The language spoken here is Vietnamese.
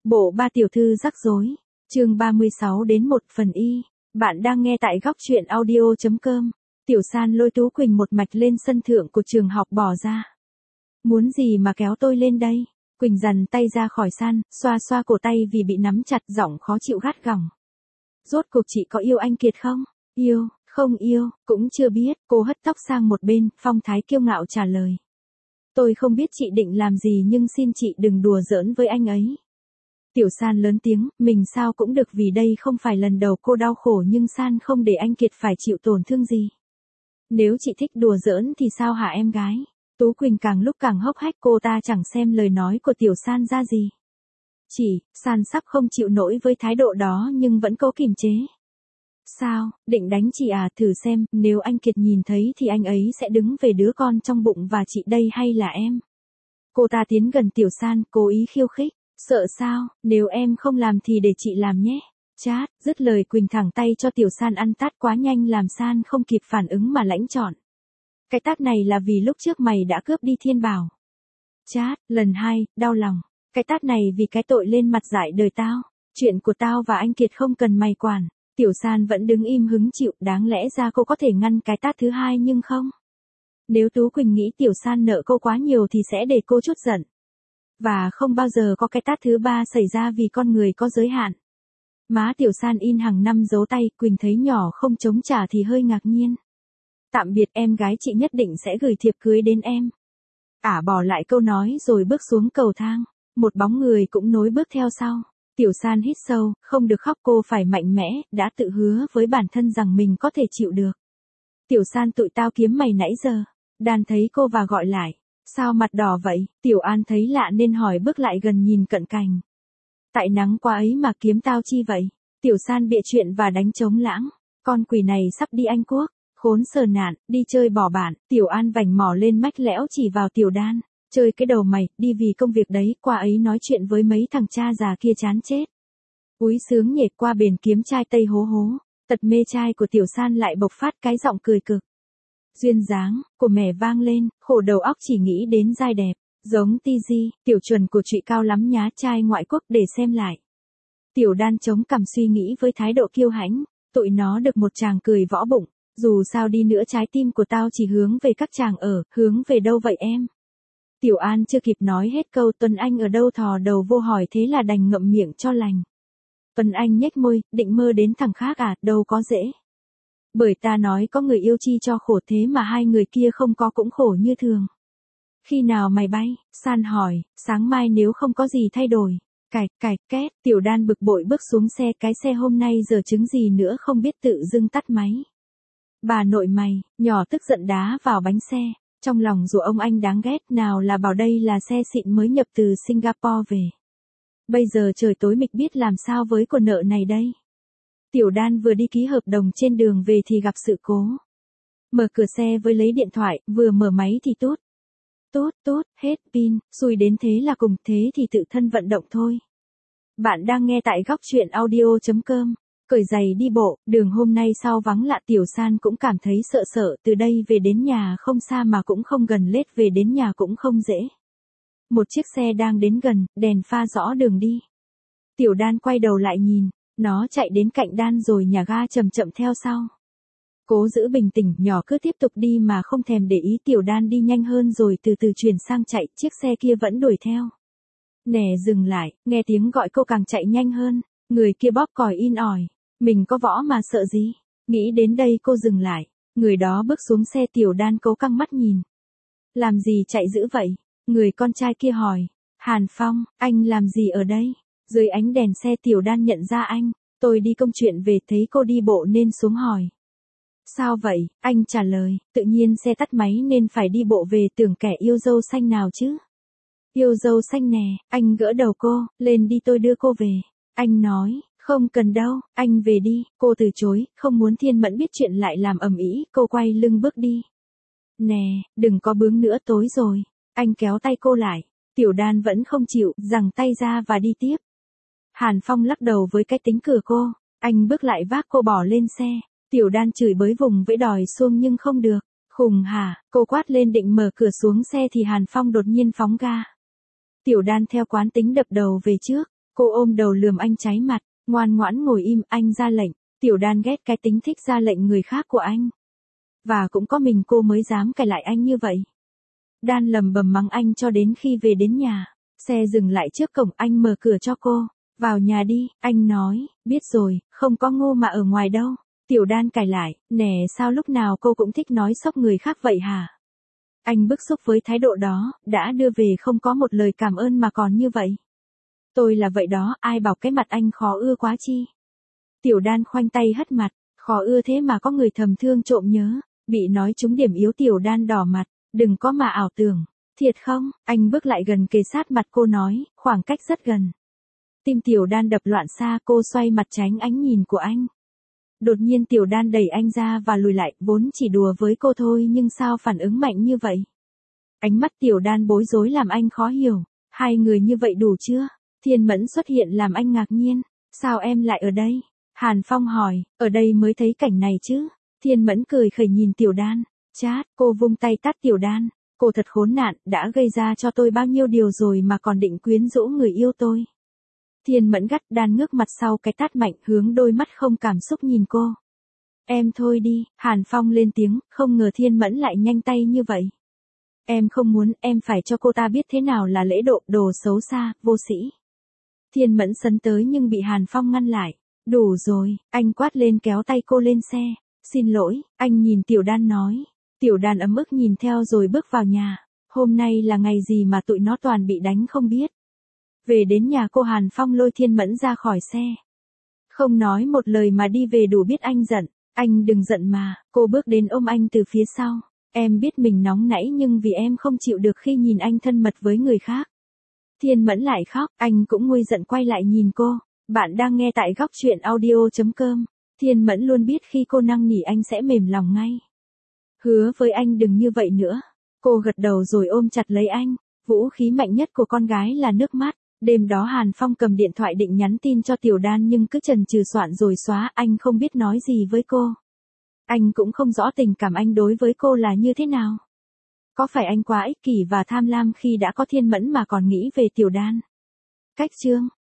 Bộ ba tiểu thư rắc rối. Chương 36 đến 1 phần y. Bạn đang nghe tại góc truyện audio.com. Tiểu San lôi Tú Quỳnh một mạch lên sân thượng của trường học bỏ ra. Muốn gì mà kéo tôi lên đây? Quỳnh dằn tay ra khỏi San, xoa xoa cổ tay vì bị nắm chặt, giọng khó chịu gắt gỏng. Rốt cuộc chị có yêu anh Kiệt không? Yêu, không yêu, cũng chưa biết. Cô hất tóc sang một bên, phong thái kiêu ngạo trả lời. Tôi không biết chị định làm gì nhưng xin chị đừng đùa giỡn với anh ấy. Tiểu San lớn tiếng, mình sao cũng được vì đây không phải lần đầu cô đau khổ nhưng San không để anh Kiệt phải chịu tổn thương gì. Nếu chị thích đùa giỡn thì sao hả em gái? Tú Quỳnh càng lúc càng hốc hách, cô ta chẳng xem lời nói của Tiểu San ra gì. San sắp không chịu nổi với thái độ đó nhưng vẫn cố kiềm chế. Sao, định đánh chị à? Thử xem, nếu anh Kiệt nhìn thấy thì anh ấy sẽ đứng về đứa con trong bụng và chị đây hay là em? Cô ta tiến gần Tiểu San, cố ý khiêu khích. Sợ sao, nếu em không làm thì để chị làm nhé. Chát, dứt lời Quỳnh thẳng tay cho Tiểu San ăn tát quá nhanh làm San không kịp phản ứng mà lãnh trọn. Cái tát này là vì lúc trước mày đã cướp đi Thiên Bảo. Chát, lần 2, đau lòng. Cái tát này vì cái tội lên mặt dại đời tao. Chuyện của tao và anh Kiệt không cần mày quản. Tiểu San vẫn đứng im hứng chịu, đáng lẽ ra cô có thể ngăn cái tát thứ 2 nhưng không. Nếu Tú Quỳnh nghĩ Tiểu San nợ cô quá nhiều thì sẽ để cô chút giận. Và không bao giờ có cái tát thứ 3 xảy ra vì con người có giới hạn. Má Tiểu San in hàng năm dấu tay, Quỳnh thấy nhỏ không chống trả thì hơi ngạc nhiên. Tạm biệt em gái, chị nhất định sẽ gửi thiệp cưới đến em. Bỏ lại câu nói rồi bước xuống cầu thang. Một bóng người cũng nối bước theo sau. Tiểu San hít sâu, không được khóc, cô phải mạnh mẽ, đã tự hứa với bản thân rằng mình có thể chịu được. Tiểu San, tụi tao kiếm mày nãy giờ. Đan thấy cô và gọi lại. Sao mặt đỏ vậy? Tiểu An thấy lạ nên hỏi, bước lại gần nhìn cận cảnh. Tại nắng quá ấy mà kiếm tao chi vậy? Tiểu San bịa chuyện và đánh trống lãng. Con quỷ này sắp đi Anh Quốc. Khốn sờ nạn, đi chơi bỏ bạn. Tiểu An vành mỏ lên mách lẽo chỉ vào Tiểu Đan. Chơi cái đầu mày, đi vì công việc đấy, qua ấy nói chuyện với mấy thằng cha già kia chán chết. Úi sướng nhệt qua bền kiếm trai Tây hố hố. Tật mê trai của Tiểu San lại bộc phát cái giọng cười cực. Duyên dáng của mẹ vang lên, khổ đầu óc chỉ nghĩ đến giai đẹp. Giống Tizi, tiểu chuẩn của trụy cao lắm nhá, trai ngoại quốc để xem lại. Tiểu Đan chống cằm suy nghĩ với thái độ kiêu hãnh. Tụi nó được một chàng cười võ bụng. Dù sao đi nữa trái tim của tao chỉ hướng về các chàng hướng về đâu vậy em? Tiểu An chưa kịp nói hết câu, Tuấn Anh ở đâu thò đầu vô hỏi, thế là đành ngậm miệng cho lành. Tuấn Anh nhếch môi, định mơ đến thằng khác à? Đâu có dễ. Bởi ta nói có người yêu chi cho khổ, thế mà hai người kia không có cũng khổ như thường. Khi nào mày bay? San hỏi, sáng mai nếu không có gì thay đổi. Két, Tiểu Đan bực bội bước xuống xe, cái xe hôm nay giờ chứng gì nữa không biết, tự dưng tắt máy. Bà nội mày, nhỏ tức giận đá vào bánh xe, trong lòng rủa ông anh đáng ghét, nào là bảo đây là xe xịn mới nhập từ Singapore về. Bây giờ trời tối mịch biết làm sao với con nợ này đây. Tiểu Đan vừa đi ký hợp đồng trên đường về thì gặp sự cố. Mở cửa xe với lấy điện thoại, vừa mở máy thì tốt, hết pin, xui đến thế là cùng, thế thì tự thân vận động thôi. Bạn đang nghe tại góc truyện audio.com. Cởi giày đi bộ, đường hôm nay sao vắng lạ, Tiểu San cũng cảm thấy sợ, từ đây về đến nhà không xa mà cũng không gần, lết về đến nhà cũng không dễ. Một chiếc xe đang đến gần, đèn pha rõ đường đi. Tiểu Đan quay đầu lại nhìn, nó chạy đến cạnh Đan rồi nhà ga chậm theo sau. Cố giữ bình tĩnh, nhỏ cứ tiếp tục đi mà không thèm để ý. Tiểu Đan đi nhanh hơn rồi từ từ chuyển sang chạy, chiếc xe kia vẫn đuổi theo. Nè, dừng lại, nghe tiếng gọi cô càng chạy nhanh hơn, người kia bóp còi in ỏi. Mình có võ mà sợ gì? Nghĩ đến đây cô dừng lại, người đó bước xuống xe. Tiểu Đan cố căng mắt nhìn. Làm gì chạy dữ vậy? Người con trai kia hỏi. Hàn Phong, anh làm gì ở đây? Dưới ánh đèn xe Tiểu Đan nhận ra anh. Tôi đi công chuyện về, thấy cô đi bộ nên xuống hỏi. Sao vậy? Anh trả lời, tự nhiên xe tắt máy nên phải đi bộ về, tưởng kẻ yêu dâu xanh nào chứ? Yêu dâu xanh nè, anh gỡ đầu cô, lên đi tôi đưa cô về. Anh nói, không cần đâu, anh về đi. Cô từ chối, không muốn Thiên Mẫn biết chuyện lại làm ầm ĩ, cô quay lưng bước đi. Nè, đừng có bướng nữa, tối rồi. Anh kéo tay cô lại. Tiểu Đan vẫn không chịu, giằng tay ra và đi tiếp. Hàn Phong lắc đầu với cái tính cửa cô. Anh bước lại vác cô bỏ lên xe. Tiểu Đan chửi bới vùng vẫy đòi xuông nhưng không được. Khùng hả? Cô quát lên định mở cửa xuống xe thì Hàn Phong đột nhiên phóng ga. Tiểu Đan theo quán tính đập đầu về trước. Cô ôm đầu lườm anh cháy mặt, ngoan ngoãn ngồi im, anh ra lệnh. Tiểu Đan ghét cái tính thích ra lệnh người khác của anh. Và cũng có mình cô mới dám cãi lại anh như vậy. Đan lầm bầm mắng anh cho đến khi về đến nhà. Xe dừng lại trước cổng, anh mở cửa cho cô. Vào nhà đi, anh nói, biết rồi, không có Ngô mà ở ngoài đâu. Tiểu Đan cãi lại, nè sao lúc nào cô cũng thích nói xốc người khác vậy hả? Anh bức xúc với thái độ đó, đã đưa về không có một lời cảm ơn mà còn như vậy. Tôi là vậy đó, ai bảo cái mặt anh khó ưa quá chi. Tiểu Đan khoanh tay hất mặt, khó ưa thế mà có người thầm thương trộm nhớ. Bị nói trúng điểm yếu Tiểu Đan đỏ mặt, đừng có mà ảo tưởng. Thiệt không? Anh bước lại gần kề sát mặt cô nói, khoảng cách rất gần. Tim Tiểu Đan đập loạn xạ, cô xoay mặt tránh ánh nhìn của anh. Đột nhiên Tiểu Đan đẩy anh ra và lùi lại, vốn chỉ đùa với cô thôi nhưng sao phản ứng mạnh như vậy? Ánh mắt Tiểu Đan bối rối làm anh khó hiểu, hai người như vậy đủ chưa? Thiên Mẫn xuất hiện làm anh ngạc nhiên, sao em lại ở đây? Hàn Phong hỏi, ở đây mới thấy cảnh này chứ? Thiên Mẫn cười khẩy nhìn Tiểu Đan, chát, cô vung tay tát Tiểu Đan, cô thật khốn nạn, đã gây ra cho tôi bao nhiêu điều rồi mà còn định quyến rũ người yêu tôi. Thiên Mẫn gắt, Đan ngước mặt sau cái tát mạnh, hướng đôi mắt không cảm xúc nhìn cô. Em thôi đi, Hàn Phong lên tiếng, không ngờ Thiên Mẫn lại nhanh tay như vậy. Em không muốn, em phải cho cô ta biết thế nào là lễ độ, đồ xấu xa, vô sĩ. Thiên Mẫn sấn tới nhưng bị Hàn Phong ngăn lại. Đủ rồi, anh quát lên kéo tay cô lên xe. Xin lỗi, anh nhìn Tiểu Đan nói. Tiểu Đan ấm ức nhìn theo rồi bước vào nhà. Hôm nay là ngày gì mà tụi nó toàn bị đánh không biết. Về đến nhà cô Hàn Phong lôi Thiên Mẫn ra khỏi xe. Không nói một lời mà đi về đủ biết anh giận. Anh đừng giận mà, cô bước đến ôm anh từ phía sau. Em biết mình nóng nảy nhưng vì em không chịu được khi nhìn anh thân mật với người khác. Thiên Mẫn lại khóc, anh cũng nguôi giận quay lại nhìn cô. Bạn đang nghe tại góc truyện audio.com. Thiên Mẫn luôn biết khi cô năn nỉ anh sẽ mềm lòng ngay. Hứa với anh đừng như vậy nữa. Cô gật đầu rồi ôm chặt lấy anh. Vũ khí mạnh nhất của con gái là nước mắt. Đêm đó Hàn Phong cầm điện thoại định nhắn tin cho Tiểu Đan nhưng cứ chần chừ soạn rồi xóa, anh không biết nói gì với cô. Anh cũng không rõ tình cảm anh đối với cô là như thế nào. Có phải anh quá ích kỷ và tham lam khi đã có Thiên Mẫn mà còn nghĩ về Tiểu Đan? Cách chương